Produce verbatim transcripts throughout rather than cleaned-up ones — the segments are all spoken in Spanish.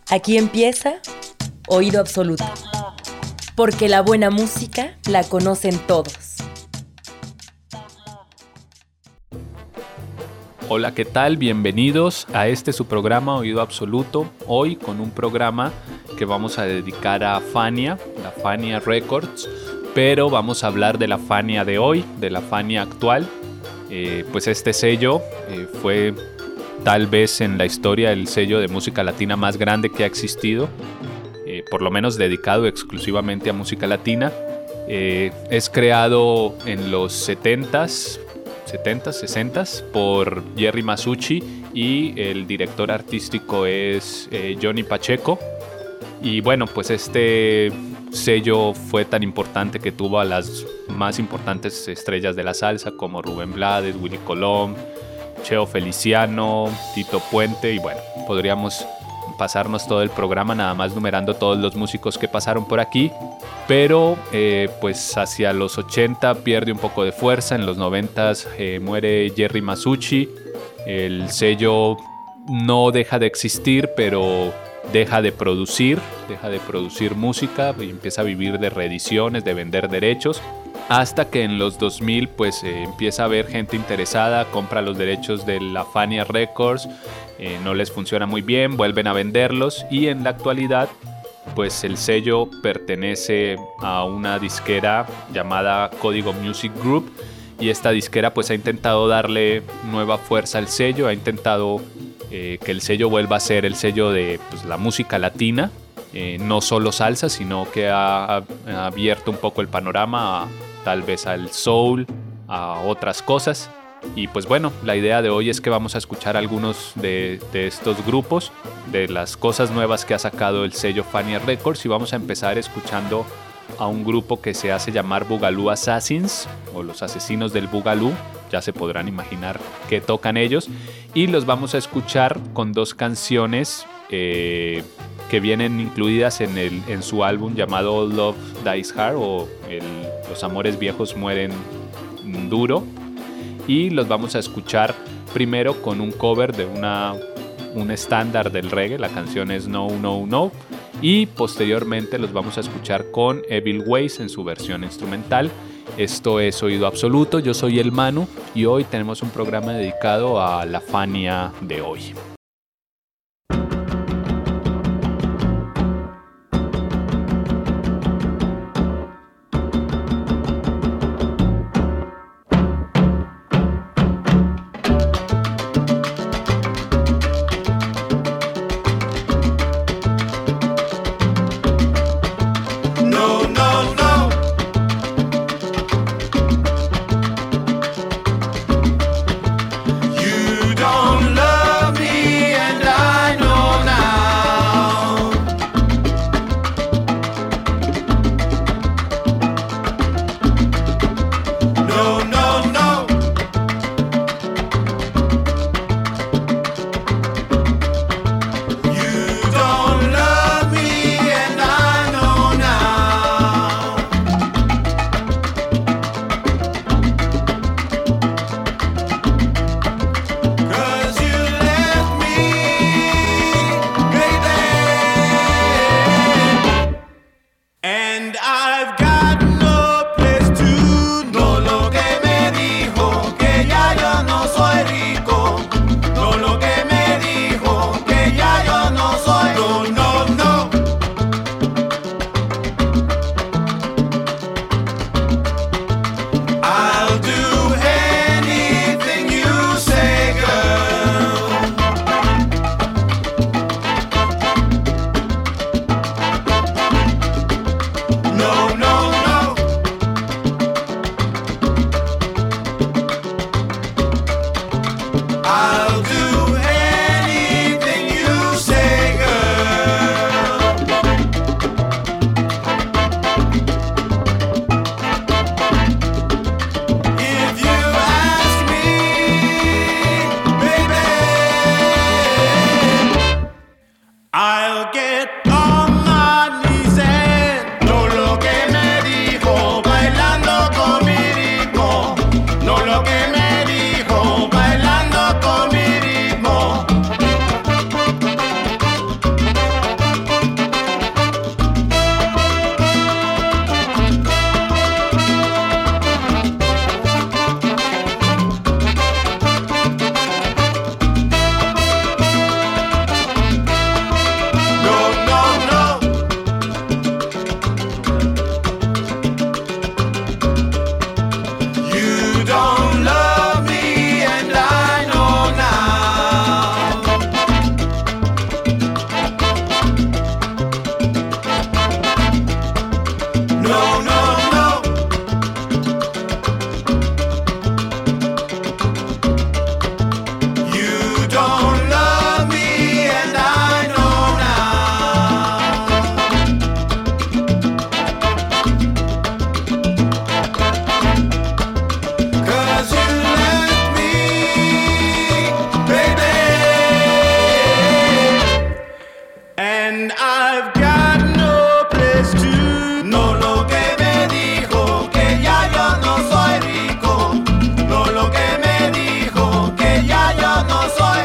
Aquí empieza Oído Absoluto, porque la buena música la conocen todos. Hola, ¿qué tal? Bienvenidos a este su programa Oído Absoluto. Hoy con un programa que vamos a dedicar a Fania, la Fania Records, pero vamos a hablar de la Fania de hoy, de la Fania actual. Eh, pues este sello eh, fue tal vez en la historia el sello de música latina más grande que ha existido, eh, por lo menos dedicado exclusivamente a música latina. Eh, es creado en los setentas, setentas, sesentas por Jerry Masucci y el director artístico es eh, Johnny Pacheco. Y bueno, pues este sello fue tan importante que tuvo a las más importantes estrellas de la salsa como Rubén Blades, Willy Colón, Cheo Feliciano, Tito Puente, y bueno, podríamos pasarnos todo el programa nada más numerando todos los músicos que pasaron por aquí, pero eh, pues hacia los ochenta pierde un poco de fuerza, en los noventa eh, muere Jerry Masucci, el sello no deja de existir, pero deja de producir, deja de producir música y empieza a vivir de reediciones, de vender derechos, hasta que en los dos mil pues eh, empieza a haber gente interesada, compra los derechos de la Fania Records, eh, no les funciona muy bien, vuelven a venderlos y en la actualidad pues el sello pertenece a una disquera llamada Código Music Group y esta disquera pues ha intentado darle nueva fuerza al sello, ha intentado eh, que el sello vuelva a ser el sello de pues, la música latina, eh, no solo salsa, sino que ha, ha abierto un poco el panorama a, tal vez al soul, a otras cosas. Y pues bueno, la idea de hoy es que vamos a escuchar algunos de, de estos grupos, de las cosas nuevas que ha sacado el sello Fania Records, y vamos a empezar escuchando a un grupo que se hace llamar Boogaloo Assassins, o los asesinos del Boogaloo, ya se podrán imaginar qué tocan ellos, y los vamos a escuchar con dos canciones eh, que vienen incluidas en, el, en su álbum llamado All Love Dies Hard, o el, Los Amores Viejos Mueren Duro, y los vamos a escuchar primero con un cover de una, un estándar del reggae, la canción es No, No, No, y posteriormente los vamos a escuchar con Evil Ways en su versión instrumental. Esto es Oído Absoluto, yo soy el Manu y hoy tenemos un programa dedicado a la Fania de hoy. And I've got no place to. No lo que me dijo, que ya yo no soy rico. No lo que me dijo, que ya yo no soy.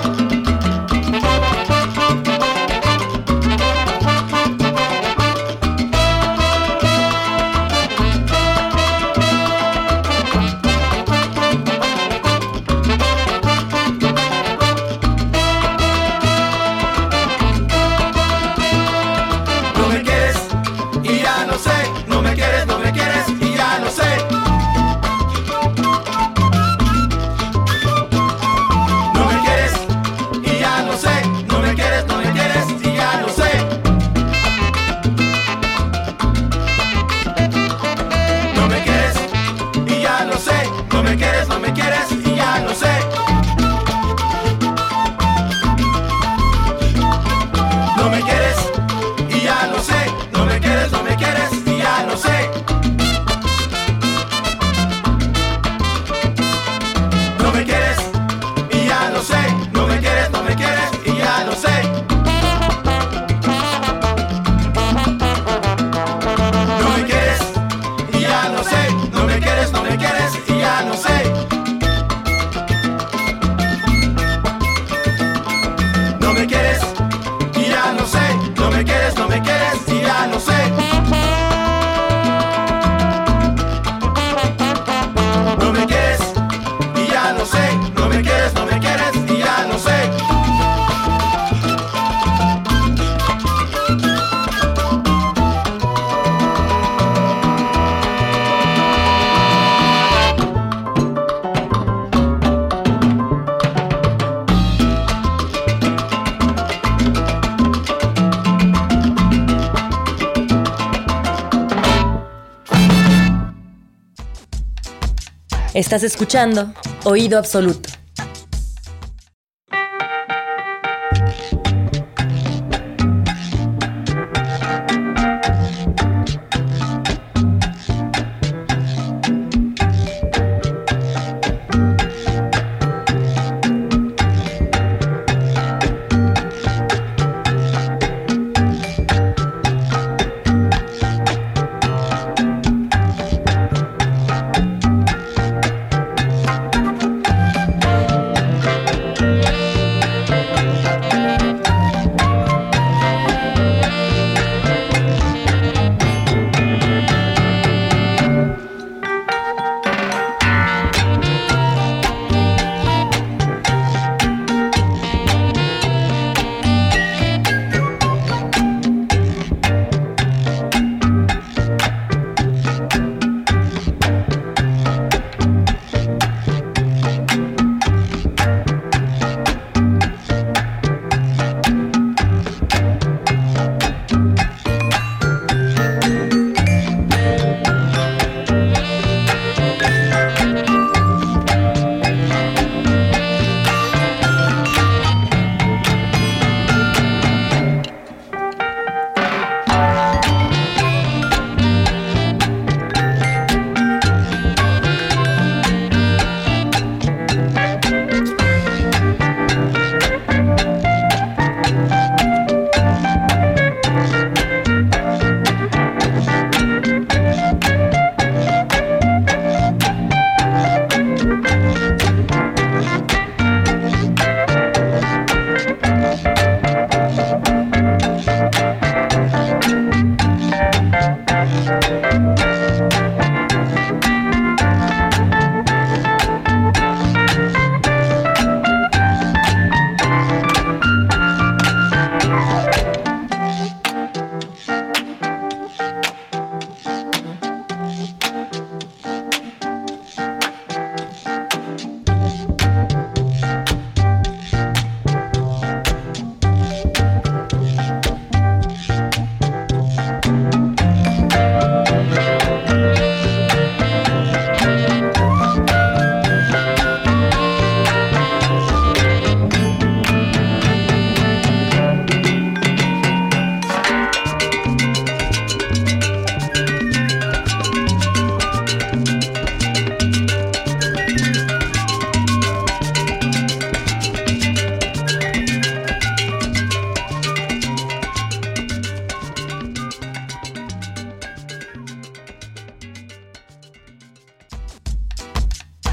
Estás escuchando Oído Absoluto.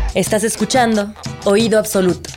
Estás escuchando Oído Absoluto.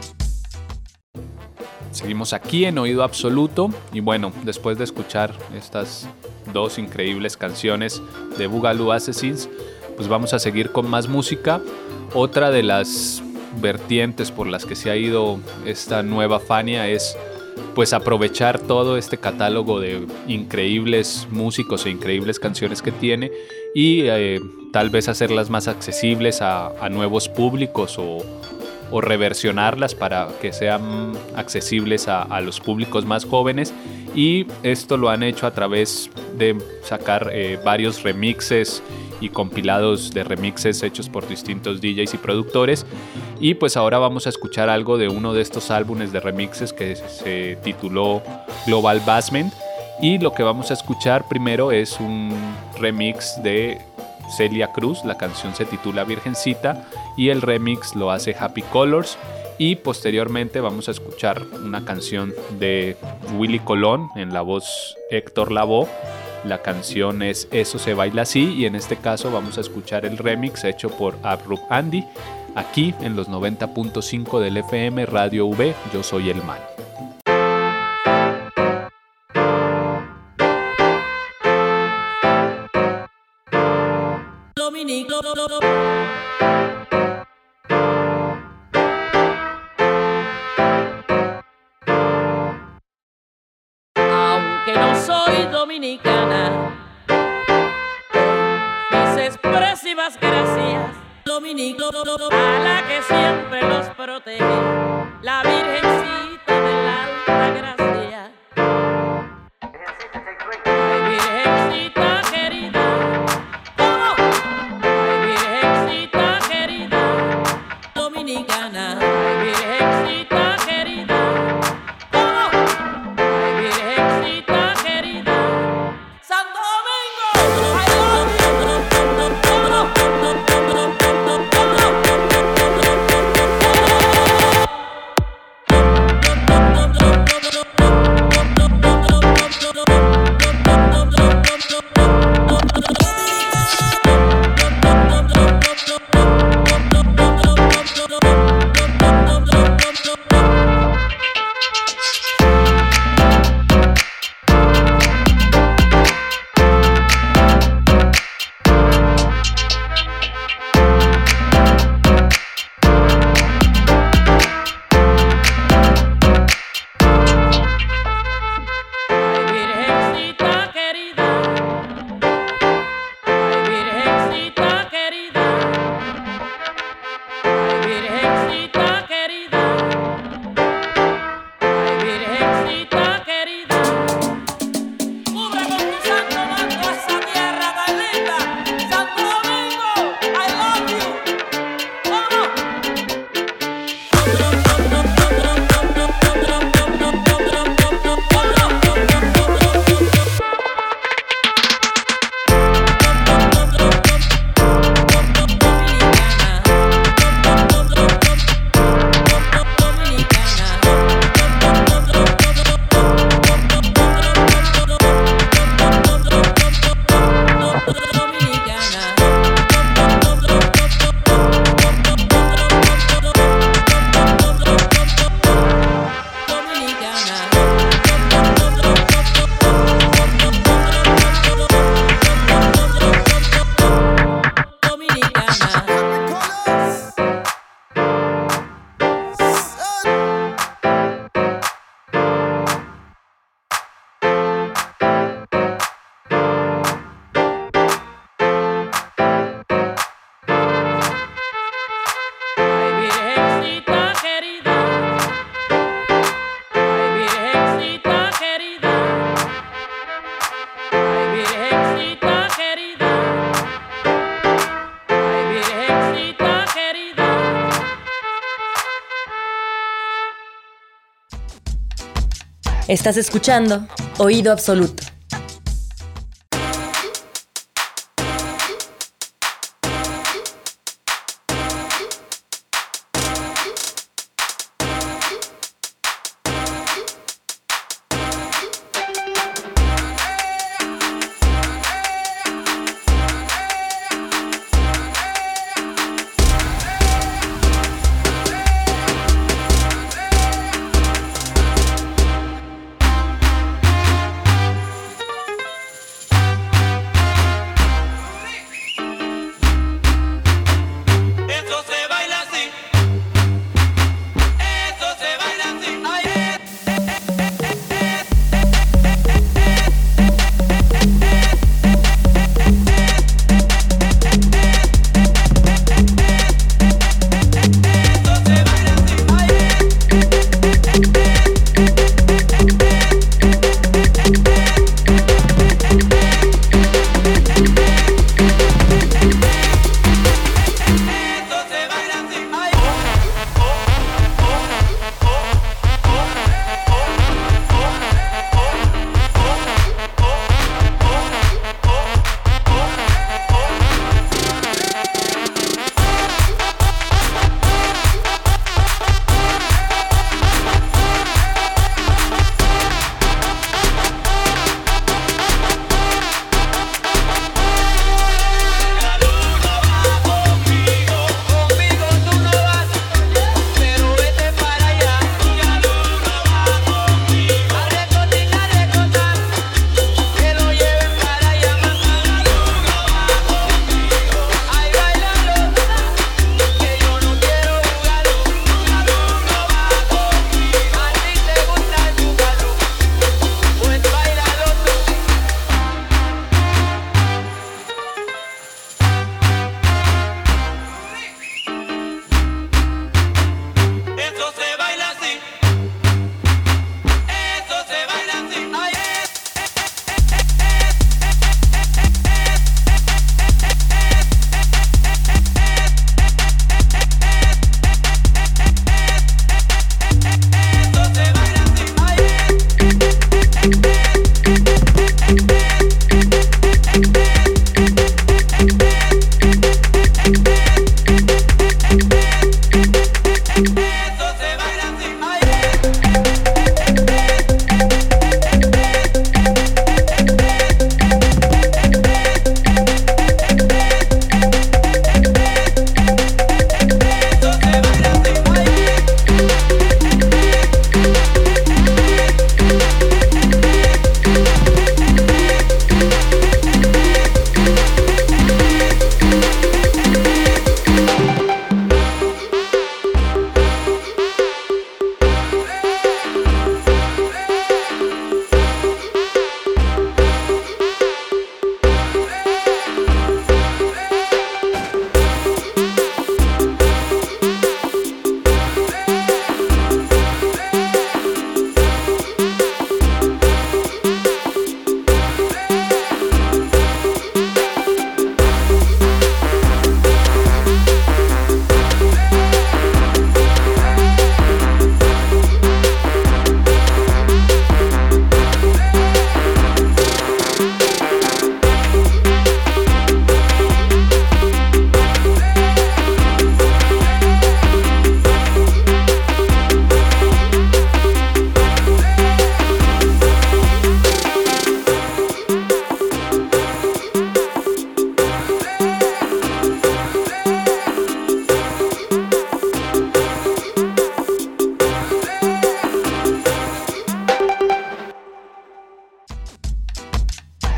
Seguimos aquí en Oído Absoluto y bueno, después de escuchar estas dos increíbles canciones de Boogaloo Assassins, pues vamos a seguir con más música. Otra de las vertientes por las que se ha ido esta nueva Fania es pues aprovechar todo este catálogo de increíbles músicos e increíbles canciones que tiene y eh, tal vez hacerlas más accesibles a, a nuevos públicos o, o reversionarlas para que sean accesibles a, a los públicos más jóvenes, y esto lo han hecho a través de sacar eh, varios remixes y compilados de remixes hechos por distintos D Js y productores. Y pues ahora vamos a escuchar algo de uno de estos álbumes de remixes que se tituló Global Basement, y lo que vamos a escuchar primero es un remix de Celia Cruz. La canción se titula Virgencita y el remix lo hace Happy Colors, y posteriormente vamos a escuchar una canción de Willy Colón en la voz Héctor Lavoe. La canción es Eso se baila así, y en este caso vamos a escuchar el remix hecho por Abrup Andy, aquí en los noventa punto cinco del F M Radio V. Yo soy el Man. Aunque no soy dominicana, mis expresivas gracias dominico a la que siempre los protege, la Virgencita de la Alta Gracia. Ay, Virgencita querida, ¿cómo? Ay, Virgencita querida, dominicana. Ay, Virgencita querida, ¿cómo? Ay, Virgencita querida, Santo Domingo. I love you. Estás escuchando Oído Absoluto.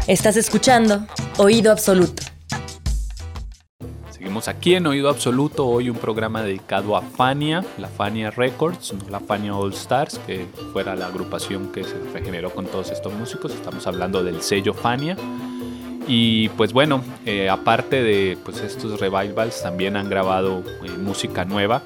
Estás escuchando Oído Absoluto. Seguimos aquí en Oído Absoluto, hoy un programa dedicado a Fania, la Fania Records, no la Fania All Stars, que fuera la agrupación que se regeneró con todos estos músicos. Estamos hablando del sello Fania. Y pues bueno, eh, aparte de pues, estos revivals, también han grabado eh, música nueva.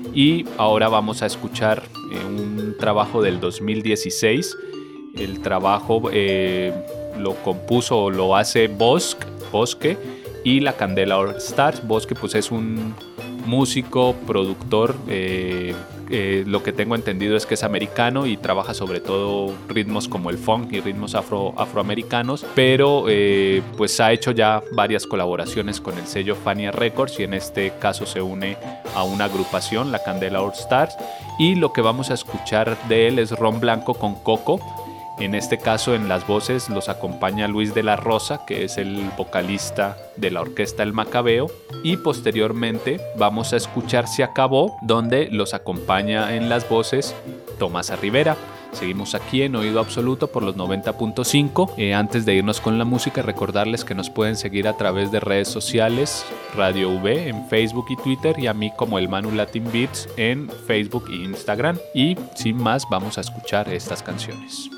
Y ahora vamos a escuchar eh, un trabajo del dos mil dieciséis. El trabajo eh, lo compuso o lo hace Bosque, Bosque y la Candela All Stars. Bosque pues es un músico, productor, eh, eh, lo que tengo entendido es que es americano y trabaja sobre todo ritmos como el funk y ritmos afro, afroamericanos, pero eh, pues ha hecho ya varias colaboraciones con el sello Fania Records y en este caso se une a una agrupación, la Candela All Stars, y lo que vamos a escuchar de él es Ron Blanco con Coco. En este caso, en las voces los acompaña Luis de la Rosa, que es el vocalista de la orquesta El Macabeo. Y posteriormente vamos a escuchar Se Acabó, donde los acompaña en las voces Tomasa Rivera. Seguimos aquí en Oído Absoluto por los noventa punto cinco. Eh, antes de irnos con la música, recordarles que nos pueden seguir a través de redes sociales, Radio V en Facebook y Twitter, y a mí como el Manu Latin Beats en Facebook e Instagram. Y sin más, vamos a escuchar estas canciones.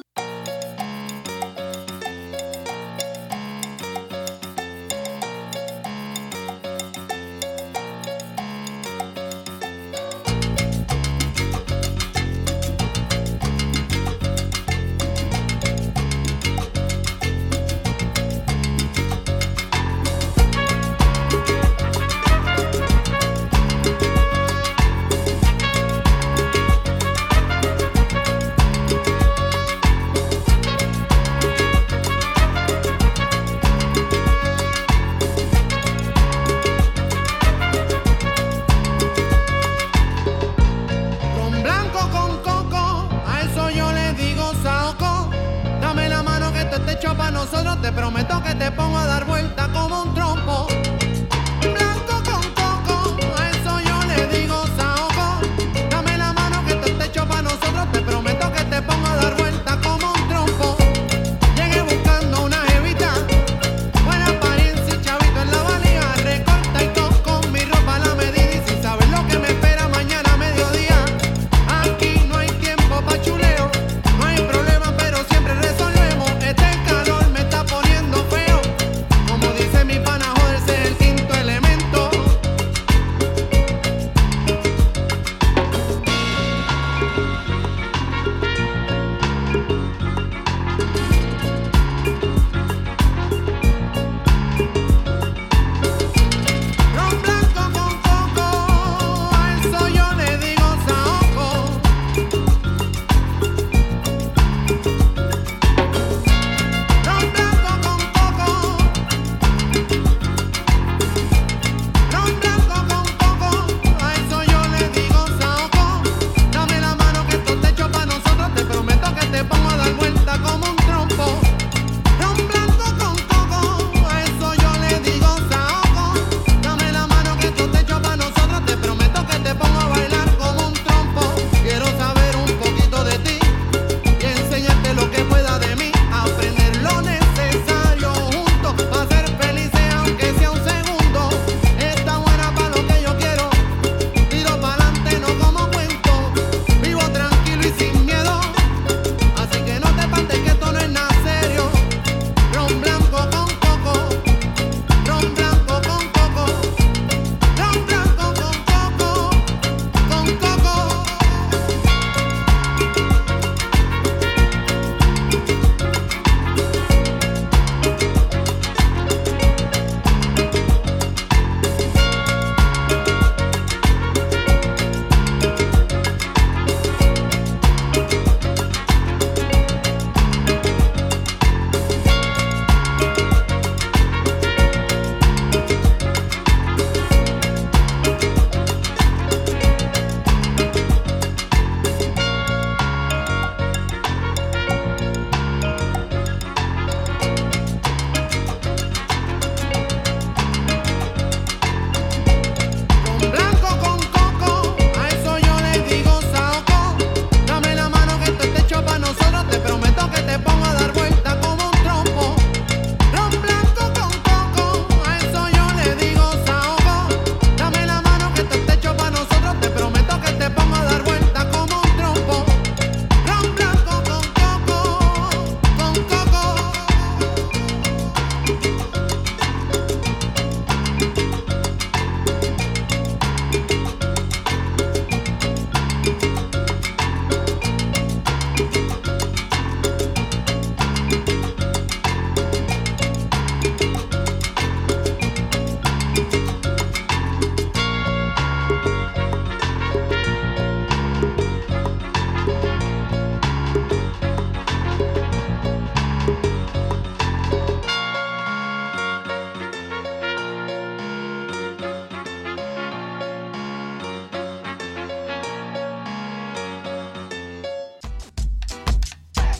Este calor me está poniendo feo. Como dice mi pana, joderse el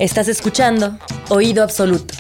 Estás escuchando Oído Absoluto.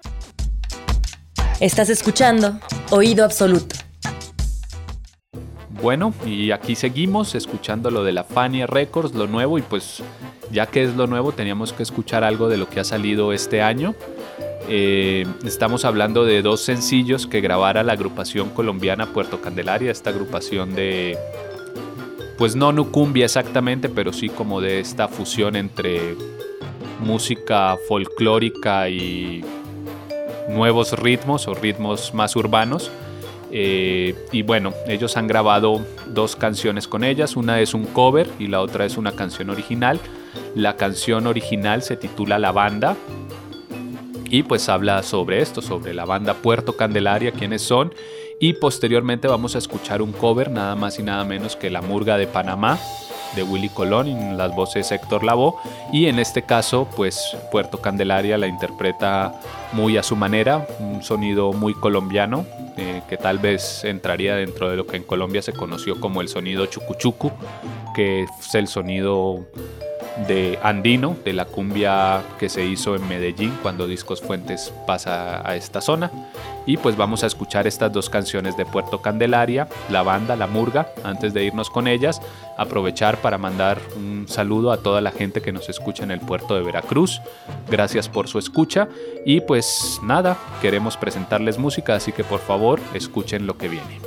Estás escuchando Oído Absoluto. bueno, y aquí seguimos escuchando lo de la Fania Records, lo nuevo, y pues ya que es lo nuevo teníamos que escuchar algo de lo que ha salido este año. Eh, estamos hablando de dos sencillos que grabara la agrupación colombiana Puerto Candelaria, esta agrupación de, pues no nucumbia exactamente, pero sí como de esta fusión entre música folclórica y nuevos ritmos o ritmos más urbanos. Eh, y bueno, ellos han grabado dos canciones con ellas, una es un cover y la otra es una canción original. La canción original se titula La Banda y pues habla sobre esto, sobre la banda Puerto Candelaria, quiénes son, y posteriormente vamos a escuchar un cover nada más y nada menos que La Murga de Panamá de Willy Colón, en las voces Héctor Lavoe, y en este caso pues Puerto Candelaria la interpreta muy a su manera, un sonido muy colombiano, eh, que tal vez entraría dentro de lo que en Colombia se conoció como el sonido chucuchucu, que es el sonido de andino, de la cumbia que se hizo en Medellín cuando Discos Fuentes pasa a esta zona. Y pues vamos a escuchar estas dos canciones de Puerto Candelaria, La Banda, La Murga. Antes de irnos con ellas, aprovechar para mandar un saludo a toda la gente que nos escucha en el puerto de Veracruz. Gracias por su escucha y pues nada, queremos presentarles música, así que por favor escuchen lo que viene.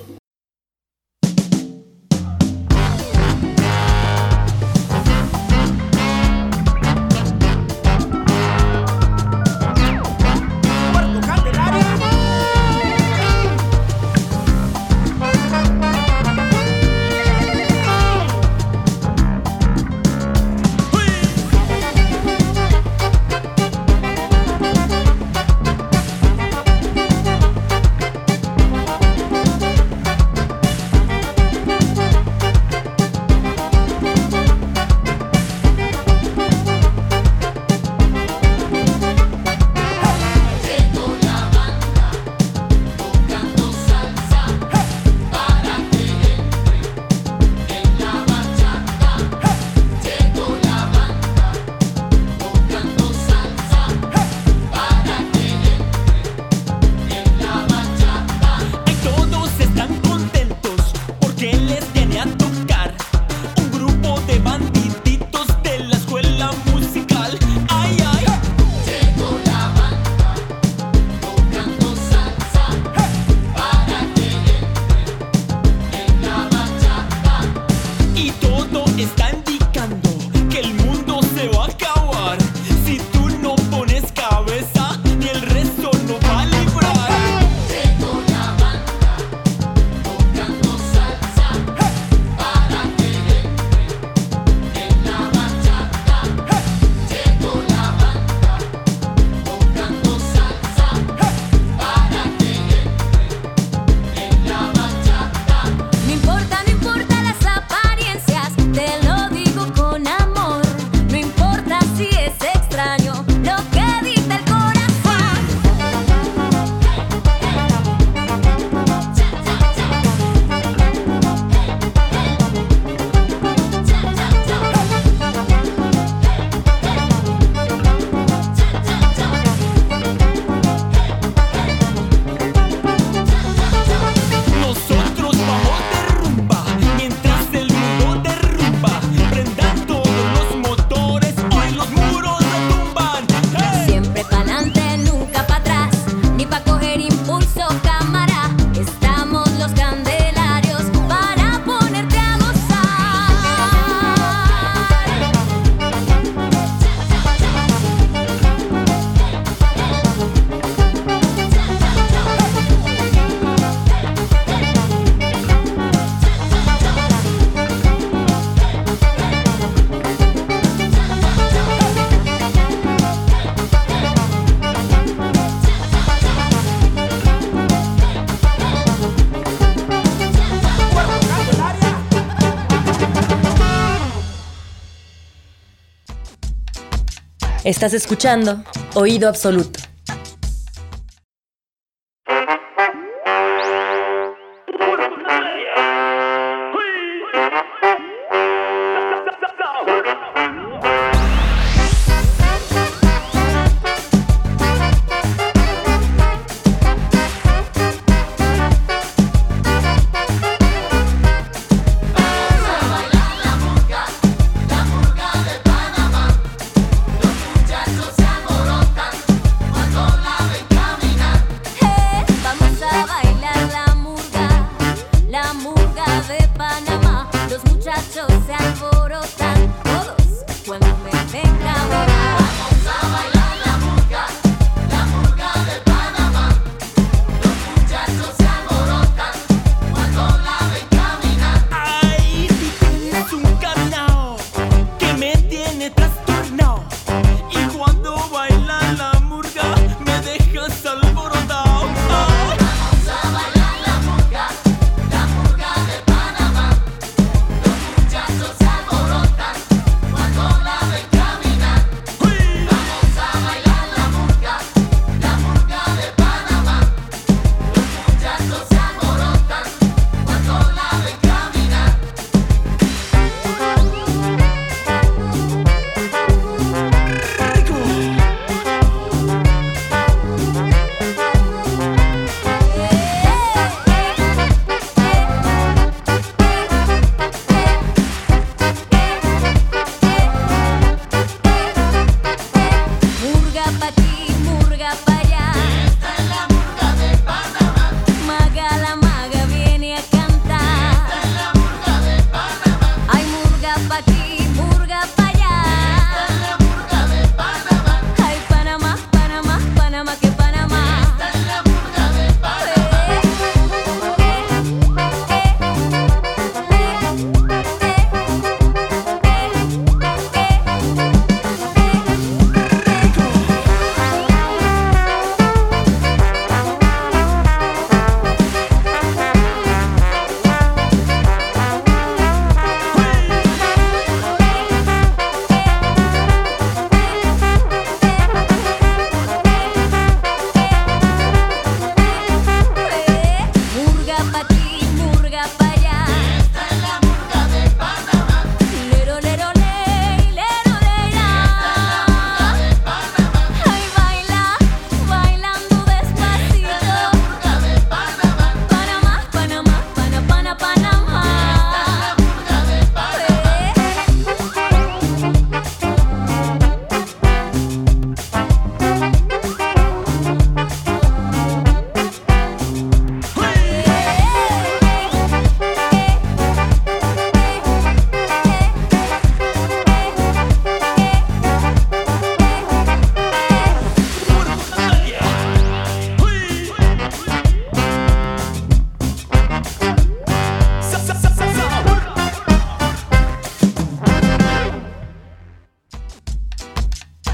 Estás escuchando Oído Absoluto.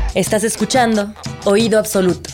Estás escuchando Oído Absoluto.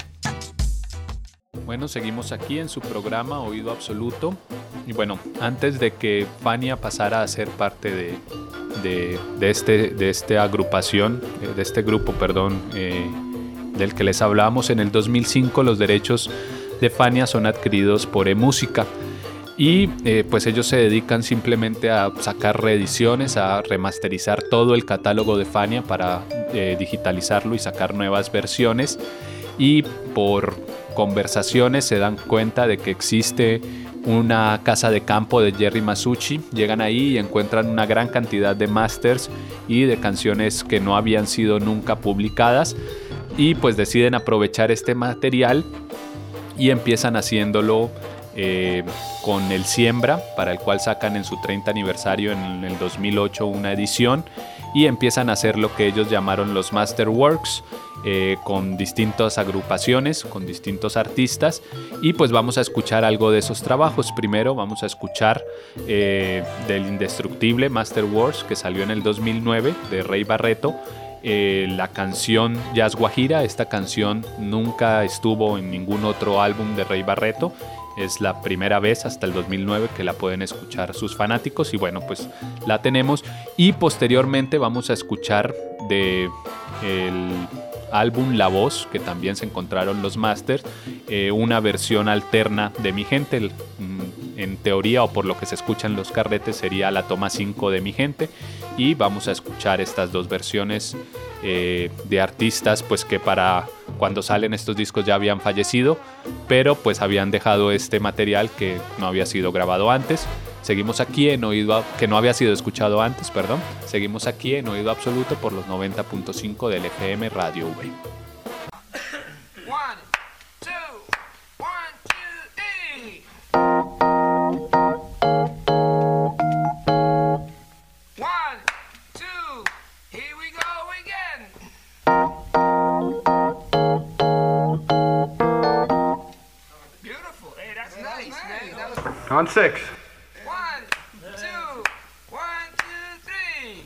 Bueno, seguimos aquí en su programa Oído Absoluto. Y bueno, antes de que Fania pasara a ser parte de, de, de, este, de esta agrupación, de este grupo, perdón, eh, del que les hablamos, en el dos mil cinco los derechos de Fania son adquiridos por eMúsica. Y eh, pues ellos se dedican simplemente a sacar reediciones, a remasterizar todo el catálogo de Fania para eh, digitalizarlo y sacar nuevas versiones. Y por conversaciones se dan cuenta de que existe una casa de campo de Jerry Masucci. Llegan ahí y encuentran una gran cantidad de masters y de canciones que no habían sido nunca publicadas. Y pues deciden aprovechar este material y empiezan haciéndolo Eh, con el Siembra, para el cual sacan en su treinta aniversario en el dos mil ocho una edición, y empiezan a hacer lo que ellos llamaron los Masterworks, eh, con distintas agrupaciones, con distintos artistas, y pues vamos a escuchar algo de esos trabajos. Primero vamos a escuchar eh, del indestructible Masterworks, que salió en el dos mil nueve, de Rey Barreto, eh, la canción Jazz Guajira. Esta canción nunca estuvo en ningún otro álbum de Rey Barreto. Es la primera vez hasta el dos mil nueve que la pueden escuchar sus fanáticos, y bueno, pues la tenemos. Y posteriormente vamos a escuchar de el álbum La Voz, que también se encontraron los masters, eh, una versión alterna de Mi Gente. El, en teoría, o por lo que se escucha en los carretes, sería la toma cinco de Mi Gente. Y vamos a escuchar estas dos versiones eh, de artistas pues que para cuando salen estos discos ya habían fallecido, pero pues habían dejado este material que no había sido grabado antes. Seguimos aquí en Oído, que no había sido escuchado antes, perdón. Seguimos aquí en Oído Absoluto por los noventa punto cinco del F M Radio V. On six. One, two, one, two, three.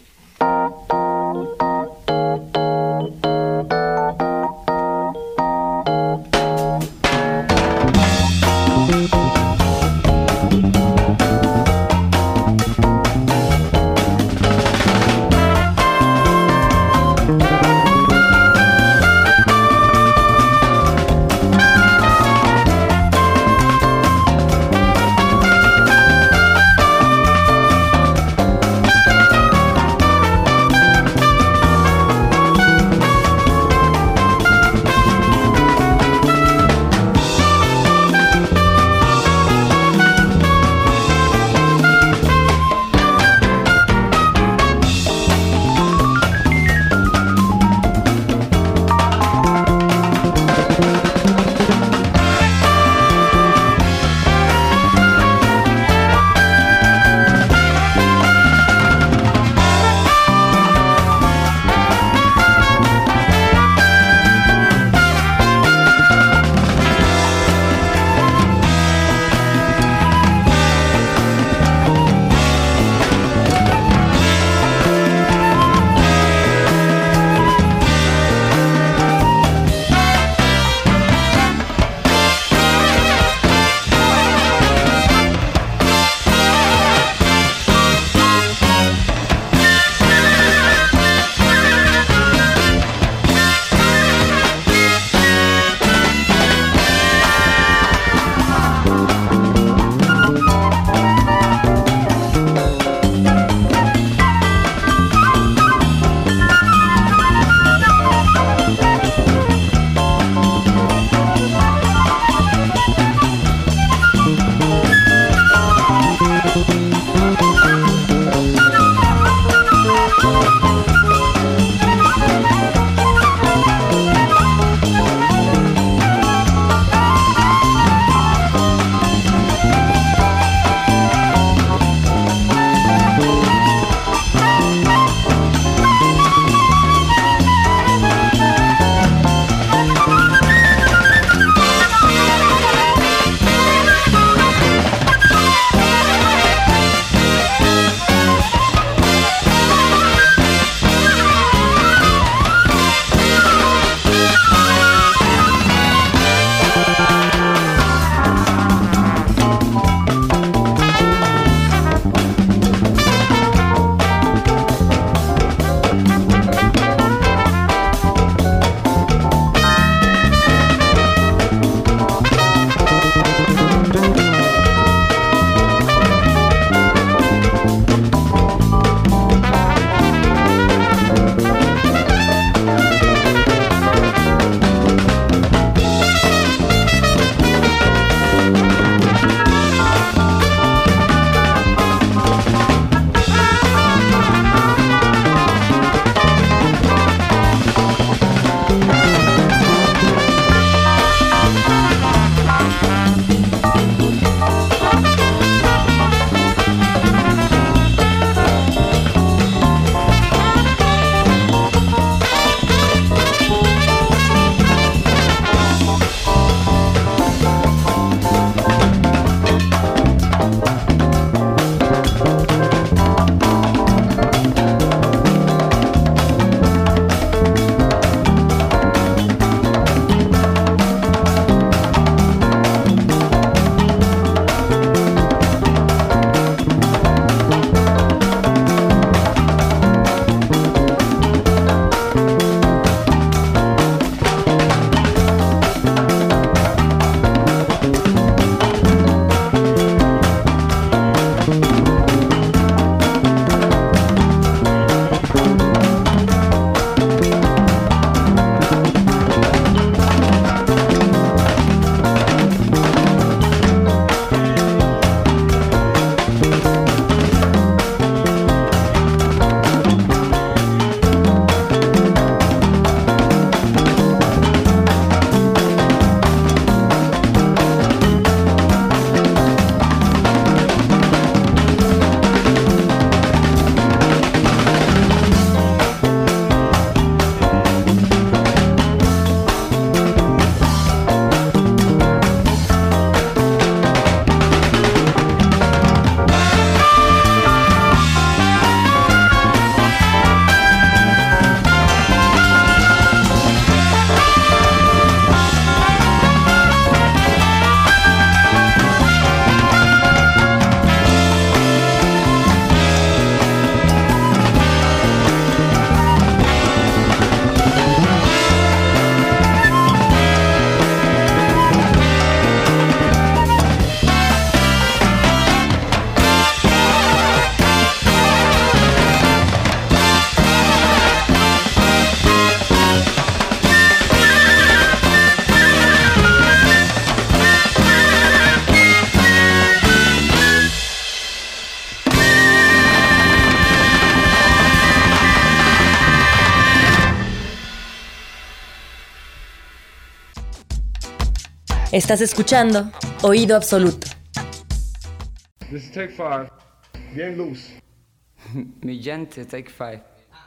Estás escuchando Oído Absoluto. This is take five. Bien loose. Mi gente, take five.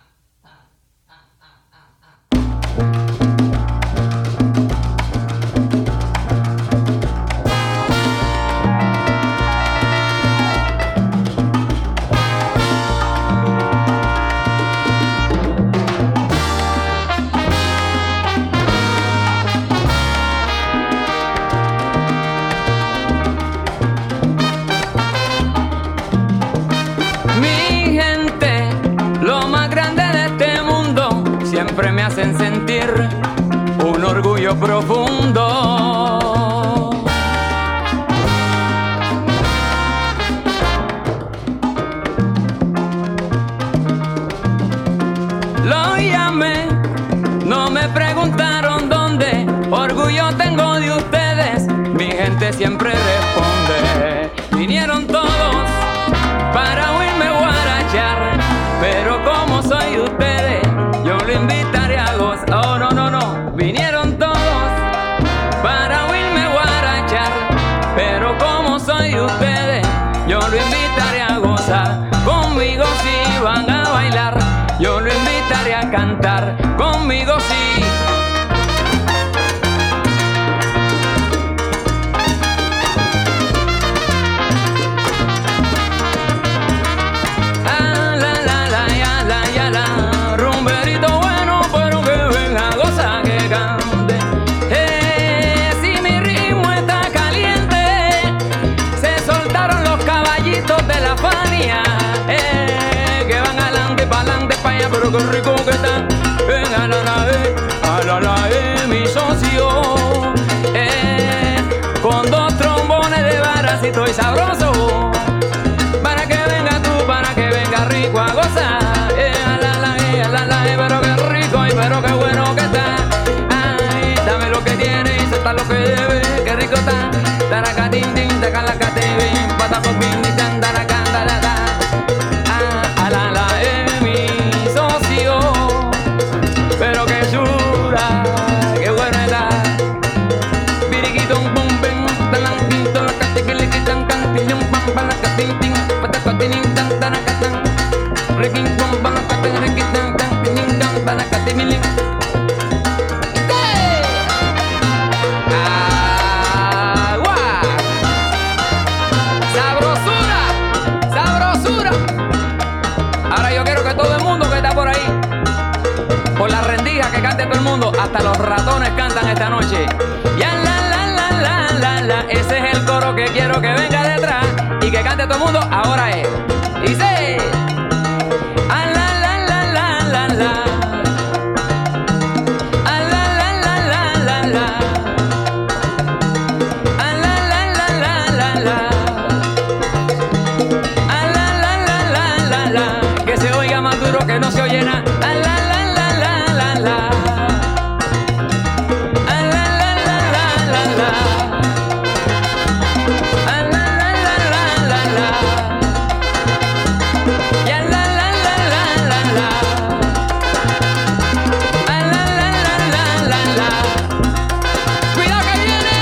Siempre me hacen sentir un orgullo profundo. Lo llamé, no me preguntaron dónde. Orgullo tengo de ustedes, mi gente siempre responde. Vinieron todos para oírme guarachar, pero como soy de ustedes, yo lo invitaré a gozar. Oh, no, no, no. Vinieron todos para oírme guarachar, pero como soy de ustedes, yo lo invitaré a gozar. Conmigo sí van a bailar, yo lo invitaré a cantar. Conmigo sí. Pero qué rico que está, ven a la la eh, a la la eh, mi socio, eh, con dos trombones de varas y estoy sabroso, para que venga tú, para que venga rico a gozar, eh, a la la eh, a la la eh, pero qué rico y pero qué bueno que está, ay, dame lo que tienes y suelta lo que debes, qué rico está, taracatín, tin, tacalacatín, patapopín, tan, taracán, taracán, ah, a la la eh. Pero que chula, que buena está. Biriquitón, pum, pen, talantín, tolacate, que le quitan cantilón, pam, palacatín, patacatín, tan, tanacatán. Requín, pum, palacatín, requitan, tan, tin, tan, palacatín, milín. ¡Agua! ¡Sabrosura! ¡Sabrosura! Ahora yo quiero que todo el mundo que está por ahí, por la rendija que cante todo el mundo, hasta los ratones cantan esta noche. Ya la la la la la la, ese es el coro que quiero que venga detrás y que cante todo el mundo. Ahora es, dice, a la la la la la la, a la la la la la la, a la la la la la la, a la la la la la la, que se oiga más duro que no se oye nada. A la la la la la la, a la la la la la la, a la la la la la la, y a la la la la la la, a la la la la la la. ¡Cuidado que viene!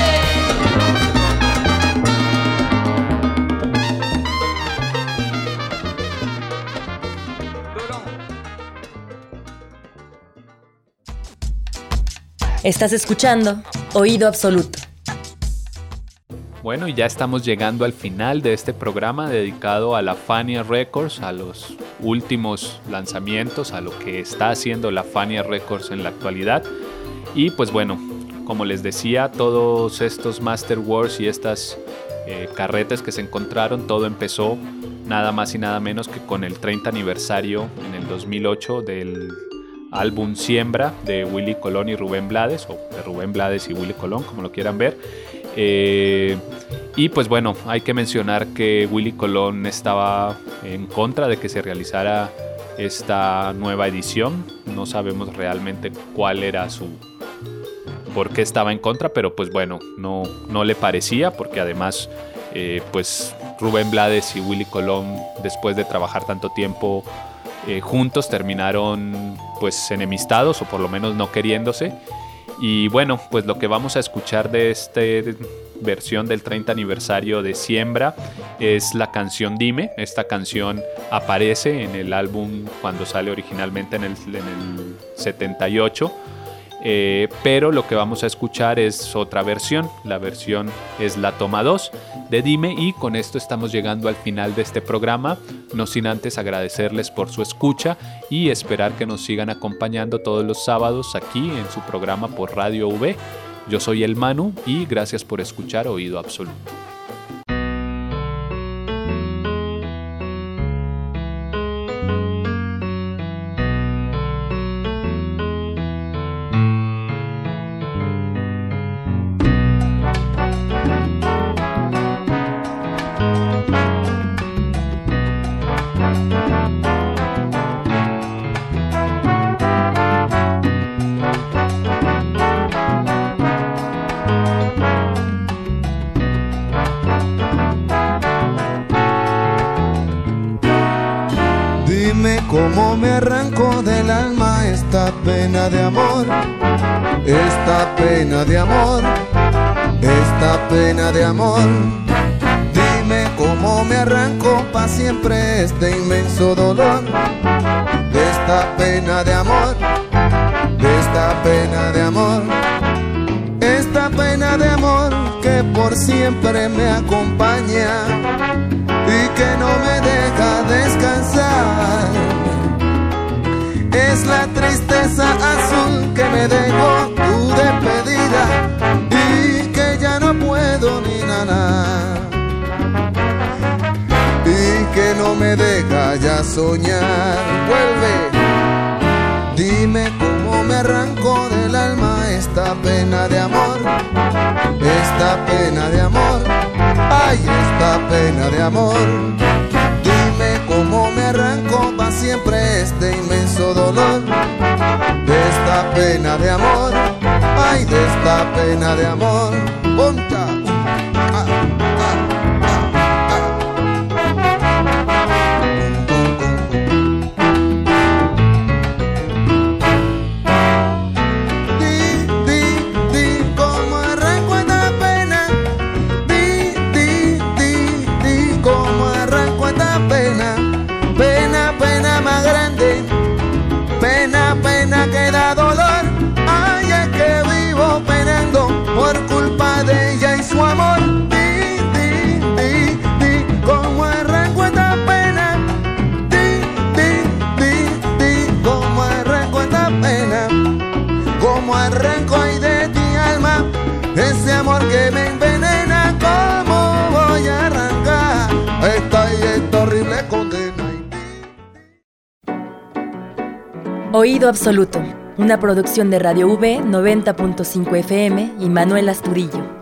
Estás escuchando Oído Absoluto. Bueno, y ya estamos llegando al final de este programa dedicado a la Fania Records, a los últimos lanzamientos, a lo que está haciendo la Fania Records en la actualidad. Y pues bueno, como les decía, todos estos Masterworks y estas eh, carretas que se encontraron, todo empezó nada más y nada menos que con el treinta aniversario en el dos mil ocho del álbum Siembra de Willy Colón y Rubén Blades, o de Rubén Blades y Willy Colón, como lo quieran ver. Eh, y pues bueno, hay que mencionar que Willy Colón estaba en contra de que se realizara esta nueva edición. No sabemos realmente cuál era su... por qué estaba en contra, pero pues bueno, no, no le parecía, porque además eh, pues Rubén Blades y Willy Colón, después de trabajar tanto tiempo eh, juntos, terminaron pues enemistados, o por lo menos no queriéndose. Y bueno, pues lo que vamos a escuchar de esta versión del treinta aniversario de Siembra es la canción Dime. Esta canción aparece en el álbum cuando sale originalmente en el, en el setenta y ocho. Eh, pero lo que vamos a escuchar es otra versión. La versión es la toma dos de Dime, y con esto estamos llegando al final de este programa, no sin antes agradecerles por su escucha y esperar que nos sigan acompañando todos los sábados aquí en su programa por Radio V. Yo soy el Manu y gracias por escuchar Oído Absoluto. Cómo me arrancó del alma esta pena de amor, esta pena de amor, esta pena de amor. Dime cómo me arrancó pa' siempre este inmenso dolor, de esta pena de amor, de esta pena de amor, esta pena de amor que por siempre me acompaña y que no me deja descansar. Es la tristeza azul que me dejó tu despedida y que ya no puedo ni nada, y que no me deja ya soñar. Vuelve, dime cómo me arrancó del alma esta pena de amor, esta pena de amor, ay, esta pena de amor. Dime cómo me arrancó pa' siempre este inmenso dolor, de esta pena de amor, ay, de esta pena de amor. Poncha. Ah, ah, ah, ah. Di, di, di, cómo arranco esta pena. Di, di, di, di, cómo arranco esta pena. Pena, pena más grande, pena, pena que da dolor. Ay, es que vivo penando por culpa de ella y su amor. Di, di, di, di, cómo arranco esta pena. Di, di, di, di, cómo arranco esta pena. Cómo arranco ahí de ti, alma, ese amor que me envenena. Cómo voy a arrancar esta y esta horrible condena. Oído Absoluto, una producción de Radio V noventa punto cinco F M y Manuel Asturillo.